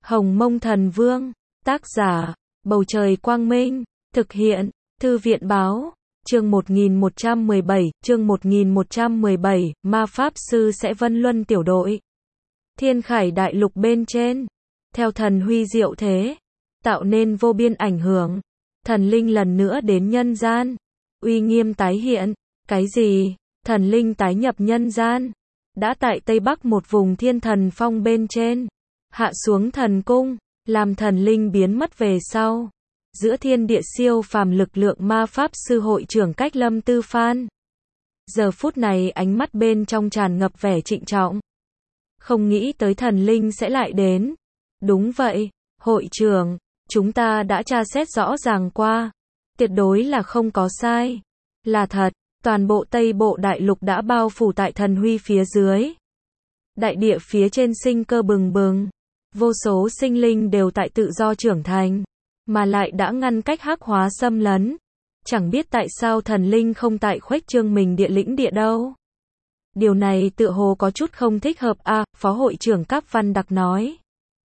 Hồng Mông Thần Vương, tác giả, Bầu Trời Quang Minh, thực hiện, Thư viện Báo, chương 1117, Ma Pháp Sư sẽ Vân Luân tiểu đội. Thiên Khải Đại Lục bên trên, theo thần huy diệu thế, tạo nên vô biên ảnh hưởng, thần linh lần nữa đến nhân gian, uy nghiêm tái hiện, cái gì, thần linh tái nhập nhân gian, đã tại Tây Bắc một vùng thiên thần phong bên trên, hạ xuống thần cung, làm thần linh biến mất về sau. Giữa thiên địa siêu phàm lực lượng ma pháp sư hội trưởng Cách Lâm Tư Phan. Giờ phút này ánh mắt bên trong tràn ngập vẻ trịnh trọng. Không nghĩ tới thần linh sẽ lại đến. Đúng vậy, hội trưởng, chúng ta đã tra xét rõ ràng qua. Tuyệt đối là không có sai. Là thật, toàn bộ Tây Bộ Đại Lục đã bao phủ tại thần huy phía dưới. Đại địa phía trên sinh cơ bừng bừng. Vô số sinh linh đều tại tự do trưởng thành. Mà lại đã ngăn cách hắc hóa xâm lấn. Chẳng biết tại sao thần linh không tại khuếch trương mình địa lĩnh địa đâu. Điều này tựa hồ có chút không thích hợp a, Phó hội trưởng Cáp Văn Đặc nói.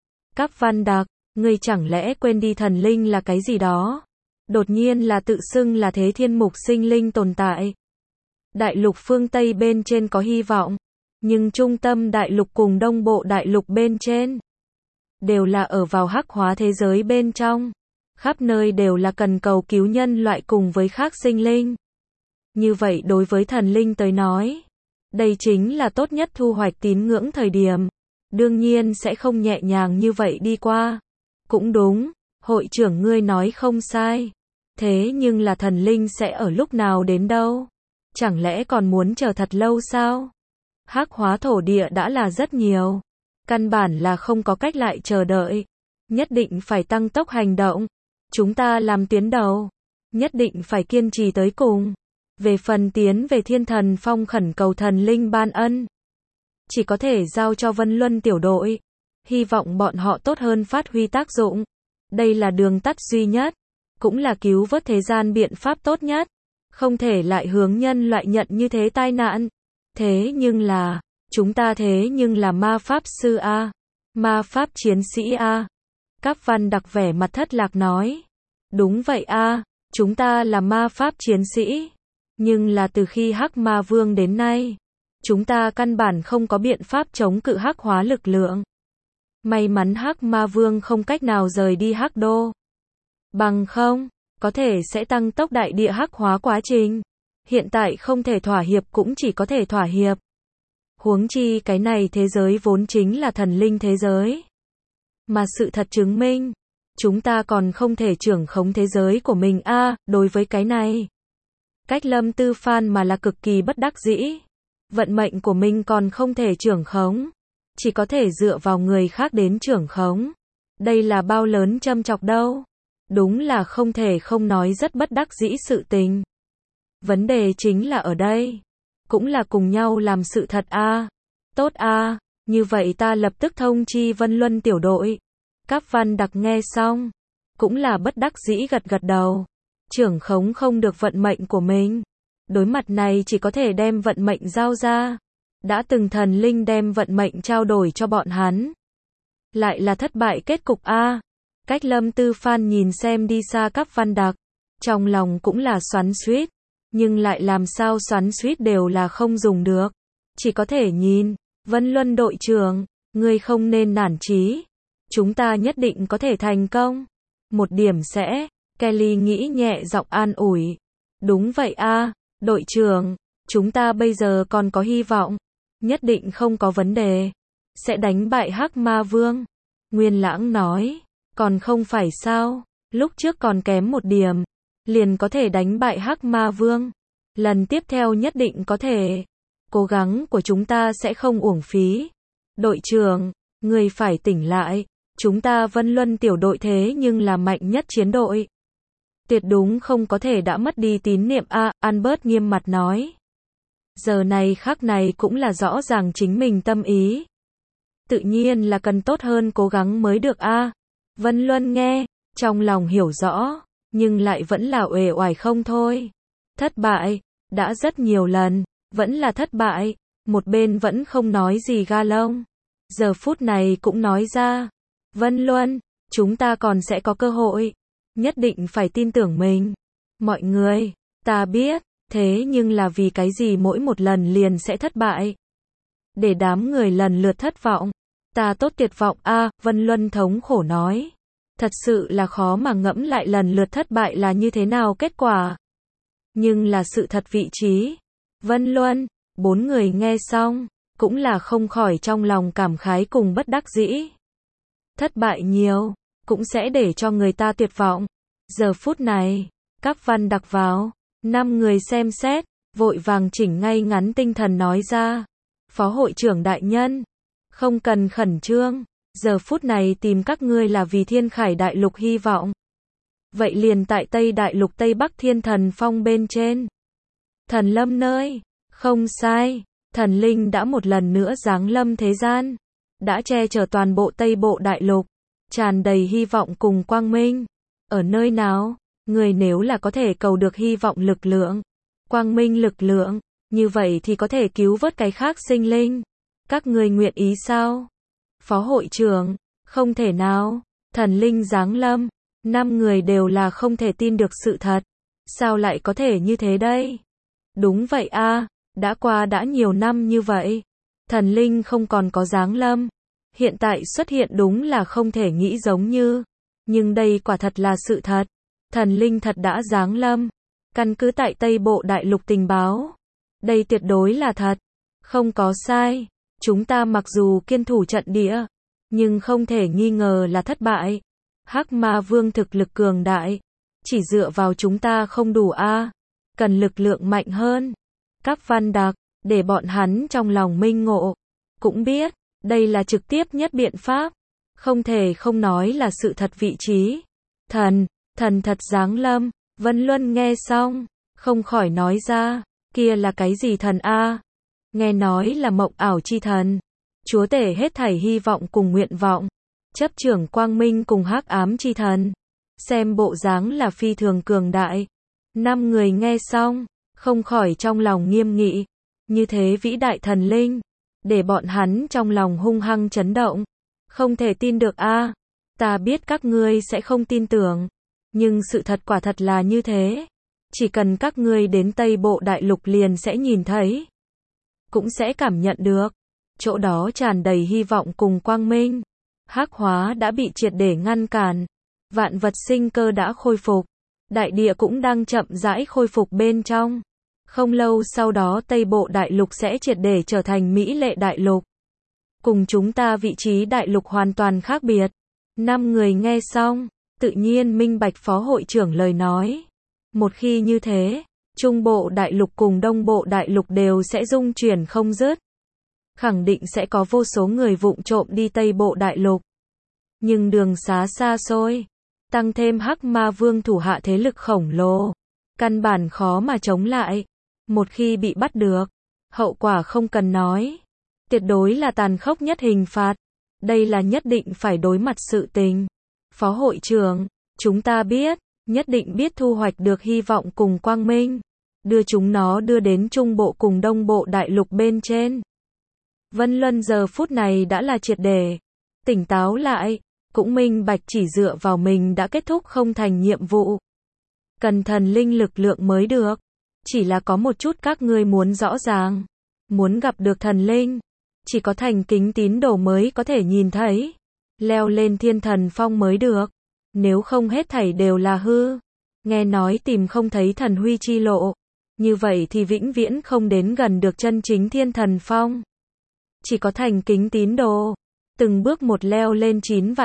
Cáp Văn Đặc, ngươi chẳng lẽ quên đi thần linh là cái gì đó? Đột nhiên là tự xưng là thế thiên mục sinh linh tồn tại. Đại lục phương Tây bên trên có hy vọng, nhưng trung tâm đại lục cùng đông bộ đại lục bên trên đều là ở vào hắc hóa thế giới bên trong. Khắp nơi đều là cần cầu cứu nhân loại cùng với khác sinh linh. Như vậy đối với thần linh tới nói, đây chính là tốt nhất thu hoạch tín ngưỡng thời điểm. Đương nhiên sẽ không nhẹ nhàng như vậy đi qua. Cũng đúng, hội trưởng ngươi nói không sai. Thế nhưng là thần linh sẽ ở lúc nào đến đâu? Chẳng lẽ còn muốn chờ thật lâu sao? Hắc hóa thổ địa đã là rất nhiều. Căn bản là không có cách lại chờ đợi. Nhất định phải tăng tốc hành động. Chúng ta làm tuyến đầu, nhất định phải kiên trì tới cùng. Về phần tiến về thiên thần phong khẩn cầu thần linh ban ân, chỉ có thể giao cho Vân Luân tiểu đội. Hy vọng bọn họ tốt hơn phát huy tác dụng. Đây là đường tắt duy nhất, cũng là cứu vớt thế gian biện pháp tốt nhất. Không thể lại hướng nhân loại nhận như thế tai nạn. Thế nhưng là, chúng ta thế nhưng là ma pháp sư a, ma pháp chiến sĩ a. Cáp Văn Đặc vẻ mặt thất lạc nói. Đúng vậy a, chúng ta là ma pháp chiến sĩ. Nhưng là từ khi Hắc Ma Vương đến nay, chúng ta căn bản không có biện pháp chống cự hắc hóa lực lượng. May mắn Hắc Ma Vương không cách nào rời đi Hắc Đô. Bằng không, có thể sẽ tăng tốc đại địa hắc hóa quá trình. Hiện tại không thể thỏa hiệp cũng chỉ có thể thỏa hiệp. Huống chi cái này thế giới vốn chính là thần linh thế giới. Mà sự thật chứng minh, chúng ta còn không thể trưởng khống thế giới của mình a, đối với cái này. Cách Lâm Tư Phan mà là cực kỳ bất đắc dĩ. Vận mệnh của mình còn không thể trưởng khống. Chỉ có thể dựa vào người khác đến trưởng khống. Đây là bao lớn châm chọc đâu. Đúng là không thể không nói rất bất đắc dĩ sự tình. Vấn đề chính là ở đây. Cũng là cùng nhau làm sự thật a. Tốt a. Như vậy ta lập tức thông chi Vân Luân tiểu đội. Cáp Văn Đặc nghe xong, cũng là bất đắc dĩ gật gật đầu. Trưởng khống không được vận mệnh của mình. Đối mặt này chỉ có thể đem vận mệnh giao ra. Đã từng thần linh đem vận mệnh trao đổi cho bọn hắn. Lại là thất bại kết cục a. Cách Lâm Tư Phan nhìn xem đi xa Cáp Văn Đặc. Trong lòng cũng là xoắn xuýt. Nhưng lại làm sao xoắn xuýt đều là không dùng được. Chỉ có thể nhìn. Vân Luân đội trưởng, ngươi không nên nản chí. Chúng ta nhất định có thể thành công. Một điểm sẽ. Kelly nghĩ nhẹ giọng an ủi. Đúng vậy a, đội trưởng. Chúng ta bây giờ còn có hy vọng. Nhất định không có vấn đề. Sẽ đánh bại Hắc Ma Vương. Nguyên Lãng nói. Còn không phải sao. Lúc trước còn kém một điểm. Liền có thể đánh bại Hắc Ma Vương. Lần tiếp theo nhất định có thể. Cố gắng của chúng ta sẽ không uổng phí. Đội trưởng, người phải tỉnh lại. Chúng ta Vân Luân tiểu đội thế nhưng là mạnh nhất chiến đội. Tuyệt đúng không có thể đã mất đi tín niệm a, Albert nghiêm mặt nói. Giờ này khắc này cũng là rõ ràng chính mình tâm ý. Tự nhiên là cần tốt hơn cố gắng mới được a. Vân Luân nghe, trong lòng hiểu rõ, nhưng lại vẫn là uể oải không thôi. Thất bại, đã rất nhiều lần, vẫn là thất bại. Một bên vẫn không nói gì ga lông. Giờ phút này cũng nói ra. Vân Luân, chúng ta còn sẽ có cơ hội. Nhất định phải tin tưởng mình. Mọi người, ta biết, thế nhưng là vì cái gì mỗi một lần liền sẽ thất bại? Để đám người lần lượt thất vọng. Ta tốt tuyệt vọng a, Vân Luân thống khổ nói. Thật sự là khó mà ngẫm lại lần lượt thất bại là như thế nào kết quả. Nhưng là sự thật vị trí. Vân Luân, bốn người nghe xong, cũng là không khỏi trong lòng cảm khái cùng bất đắc dĩ. Thất bại nhiều, cũng sẽ để cho người ta tuyệt vọng. Giờ phút này, các văn đặc vào, 5 người xem xét, vội vàng chỉnh ngay ngắn tinh thần nói ra. Phó hội trưởng đại nhân, không cần khẩn trương, giờ phút này tìm các ngươi là vì Thiên Khải Đại Lục hy vọng. Vậy liền tại Tây Đại Lục Tây Bắc Thiên Thần Phong bên trên. Thần lâm nơi, không sai, thần linh đã một lần nữa giáng lâm thế gian, đã che chở toàn bộ Tây Bộ Đại Lục, tràn đầy hy vọng cùng quang minh. Ở nơi nào, người nếu là có thể cầu được hy vọng lực lượng, quang minh lực lượng, như vậy thì có thể cứu vớt cái khác sinh linh. Các ngươi nguyện ý sao? Phó hội trưởng, không thể nào, thần linh giáng lâm, 5 người đều là không thể tin được sự thật. Sao lại có thể như thế đây? Đúng vậy a, đã qua đã nhiều năm như vậy, thần linh không còn có giáng lâm. Hiện tại xuất hiện đúng là không thể nghĩ giống như, nhưng đây quả thật là sự thật. Thần linh thật đã giáng lâm, căn cứ tại Tây Bộ Đại Lục tình báo. Đây tuyệt đối là thật, không có sai. Chúng ta mặc dù kiên thủ trận địa, nhưng không thể nghi ngờ là thất bại. Hắc Ma Vương thực lực cường đại, chỉ dựa vào chúng ta không đủ a, cần lực lượng mạnh hơn. Các văn đặc, để bọn hắn trong lòng minh ngộ, cũng biết, đây là trực tiếp nhất biện pháp, không thể không nói là sự thật vị trí. Thần thật giáng lâm, Vân Luân nghe xong, không khỏi nói ra, kia là cái gì thần a? Nghe nói là mộng ảo chi thần, chúa tể hết thảy hy vọng cùng nguyện vọng, chấp trưởng quang minh cùng hắc ám chi thần. Xem bộ dáng là phi thường cường đại. 5 người nghe xong, không khỏi trong lòng nghiêm nghị. Như thế vĩ đại thần linh, để bọn hắn trong lòng hung hăng chấn động. Không thể tin được a, ta biết các ngươi sẽ không tin tưởng, nhưng sự thật quả thật là như thế. Chỉ cần các ngươi đến Tây Bộ Đại Lục liền sẽ nhìn thấy, cũng sẽ cảm nhận được, chỗ đó tràn đầy hy vọng cùng quang minh. Hắc hóa đã bị triệt để ngăn cản, vạn vật sinh cơ đã khôi phục, đại địa cũng đang chậm rãi khôi phục bên trong. Không lâu sau đó Tây Bộ Đại Lục sẽ triệt để trở thành Mỹ Lệ Đại Lục. Cùng chúng ta vị trí đại lục hoàn toàn khác biệt. 5 người nghe xong, tự nhiên minh bạch phó hội trưởng lời nói. Một khi như thế, Trung Bộ Đại Lục cùng Đông Bộ Đại Lục đều sẽ dung chuyển không dứt. Khẳng định sẽ có vô số người vụng trộm đi Tây Bộ Đại Lục. Nhưng đường xá xa xôi, tăng thêm Hắc Ma Vương thủ hạ thế lực khổng lồ, căn bản khó mà chống lại. Một khi bị bắt được, hậu quả không cần nói, tuyệt đối là tàn khốc nhất hình phạt. Đây là nhất định phải đối mặt sự tình. Phó hội trưởng, chúng ta biết, nhất định biết thu hoạch được hy vọng cùng quang minh, đưa chúng nó đưa đến Trung Bộ cùng Đông Bộ Đại Lục bên trên. Vân Luân giờ phút này đã là triệt để tỉnh táo lại, cũng minh bạch chỉ dựa vào mình đã kết thúc không thành nhiệm vụ. Cần thần linh lực lượng mới được. Chỉ là có một chút các ngươi muốn rõ ràng. Muốn gặp được thần linh, chỉ có thành kính tín đồ mới có thể nhìn thấy. Leo lên Thiên Thần Phong mới được. Nếu không hết thảy đều là hư. Nghe nói tìm không thấy thần huy chi lộ. Như vậy thì vĩnh viễn không đến gần được chân chính Thiên Thần Phong. Chỉ có thành kính tín đồ, từng bước một leo lên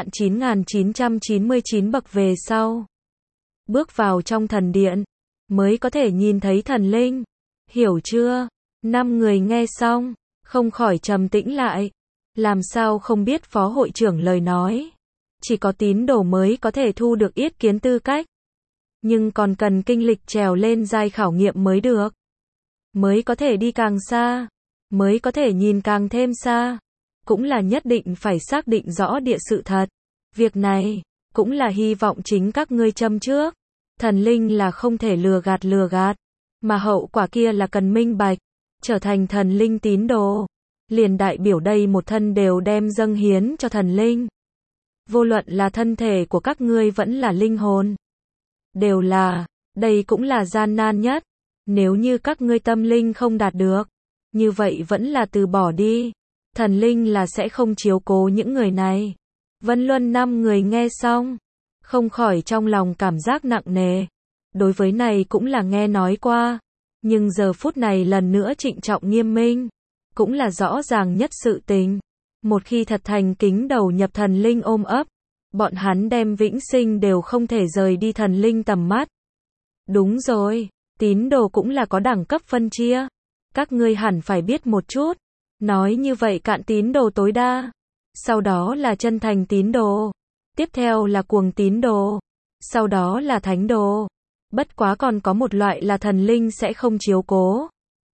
9.9999 bậc về sau. Bước vào trong thần điện, mới có thể nhìn thấy thần linh. Hiểu chưa? 5 người nghe xong, không khỏi trầm tĩnh lại. Làm sao không biết phó hội trưởng lời nói. Chỉ có tín đồ mới có thể thu được yết kiến tư cách. Nhưng còn cần kinh lịch trèo lên giai khảo nghiệm mới được. Mới có thể đi càng xa. Mới có thể nhìn càng thêm xa. Cũng là nhất định phải xác định rõ địa sự thật. Việc này, cũng là hy vọng chính các ngươi châm trước. Thần linh là không thể lừa gạt. Mà hậu quả kia là cần minh bạch. Trở thành thần linh tín đồ. Liền đại biểu đây một thân đều đem dâng hiến cho thần linh. Vô luận là thân thể của các ngươi vẫn là linh hồn. Đều là, đây cũng là gian nan nhất. Nếu như các ngươi tâm linh không đạt được, như vậy vẫn là từ bỏ đi. Thần linh là sẽ không chiếu cố những người này. Vân Luân 5 người nghe xong, không khỏi trong lòng cảm giác nặng nề. Đối với này cũng là nghe nói qua, nhưng giờ phút này lần nữa trịnh trọng nghiêm minh, cũng là rõ ràng nhất sự tình. Một khi thật thành kính đầu nhập thần linh ôm ấp, bọn hắn đem vĩnh sinh đều không thể rời đi thần linh tầm mắt. Đúng rồi, tín đồ cũng là có đẳng cấp phân chia. Các ngươi hẳn phải biết một chút. Nói như vậy cạn tín đồ tối đa. Sau đó là chân thành tín đồ. Tiếp theo là cuồng tín đồ. Sau đó là thánh đồ. Bất quá còn có một loại là thần linh sẽ không chiếu cố.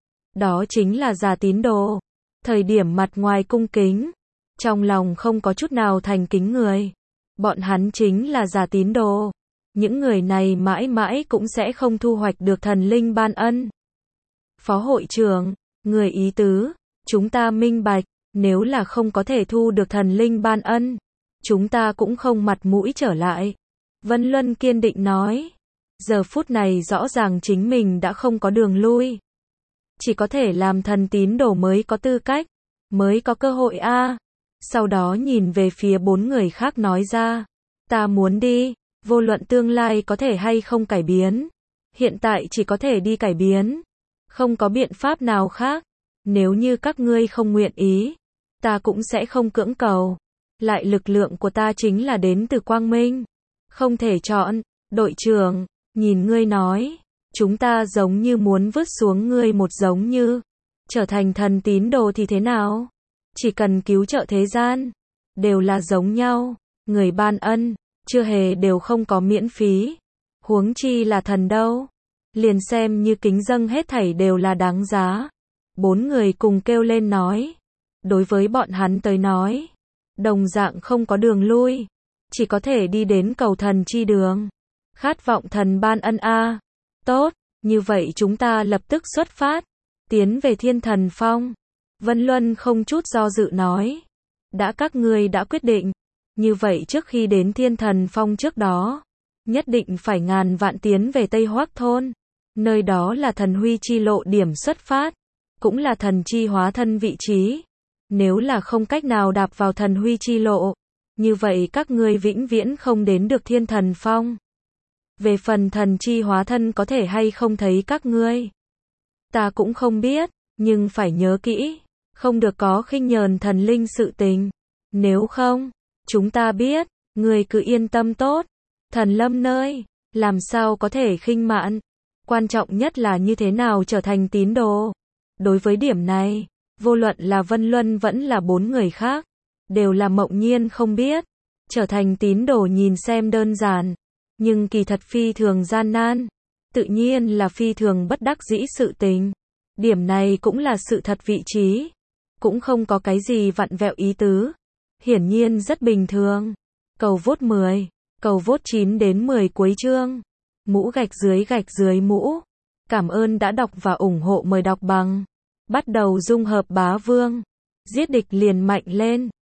Đó chính là giả tín đồ. Thời điểm mặt ngoài cung kính, trong lòng không có chút nào thành kính người. Bọn hắn chính là giả tín đồ. Những người này mãi mãi cũng sẽ không thu hoạch được thần linh ban ân. Phó hội trưởng, người ý tứ, chúng ta minh bạch, nếu là không có thể thu được thần linh ban ân, chúng ta cũng không mặt mũi trở lại. Vân Luân kiên định nói, giờ phút này rõ ràng chính mình đã không có đường lui. Chỉ có thể làm thần tín đồ mới có tư cách, mới có cơ hội a. Sau đó nhìn về phía 4 người khác nói ra, ta muốn đi, vô luận tương lai có thể hay không cải biến. Hiện tại chỉ có thể đi cải biến, không có biện pháp nào khác. Nếu như các ngươi không nguyện ý, ta cũng sẽ không cưỡng cầu. Lại lực lượng của ta chính là đến từ quang minh. Không thể chọn, đội trưởng, nhìn ngươi nói, chúng ta giống như muốn vứt xuống ngươi một giống như, trở thành thần tín đồ thì thế nào? Chỉ cần cứu trợ thế gian, đều là giống nhau, người ban ân, chưa hề đều không có miễn phí. Huống chi là thần đâu, liền xem như kính dâng hết thảy đều là đáng giá. 4 người cùng kêu lên nói, đối với bọn hắn tới nói, đồng dạng không có đường lui, chỉ có thể đi đến cầu thần chi đường. Khát vọng thần ban ân a. Tốt, như vậy chúng ta lập tức xuất phát, tiến về Thiên Thần Phong. Vân Luân không chút do dự nói, đã các ngươi đã quyết định, như vậy trước khi đến Thiên Thần Phong trước đó, nhất định phải ngàn vạn tiến về Tây Hoắc Thôn. Nơi đó là thần huy chi lộ điểm xuất phát, cũng là thần chi hóa thân vị trí. Nếu là không cách nào đạp vào thần huy chi lộ, như vậy các ngươi vĩnh viễn không đến được Thiên Thần Phong. Về phần thần chi hóa thân có thể hay không thấy các ngươi, ta cũng không biết, nhưng phải nhớ kỹ, không được có khinh nhờn thần linh sự tình. Nếu không, chúng ta biết, ngươi cứ yên tâm tốt. Thần lâm nơi, làm sao có thể khinh mạn. Quan trọng nhất là như thế nào trở thành tín đồ. Đối với điểm này, vô luận là Vân Luân vẫn là 4 người khác, đều là mộng nhiên không biết. Trở thành tín đồ nhìn xem đơn giản, nhưng kỳ thật phi thường gian nan. Tự nhiên là phi thường bất đắc dĩ sự tình. Điểm này cũng là sự thật vị trí. Cũng không có cái gì vặn vẹo ý tứ. Hiển nhiên rất bình thường. Cầu vote 10, cầu vote 9 đến 10 cuối chương. Mũ gạch dưới mũ. Cảm ơn đã đọc và ủng hộ, mời đọc bằng. Bắt đầu dung hợp bá vương. Giết địch liền mạnh lên.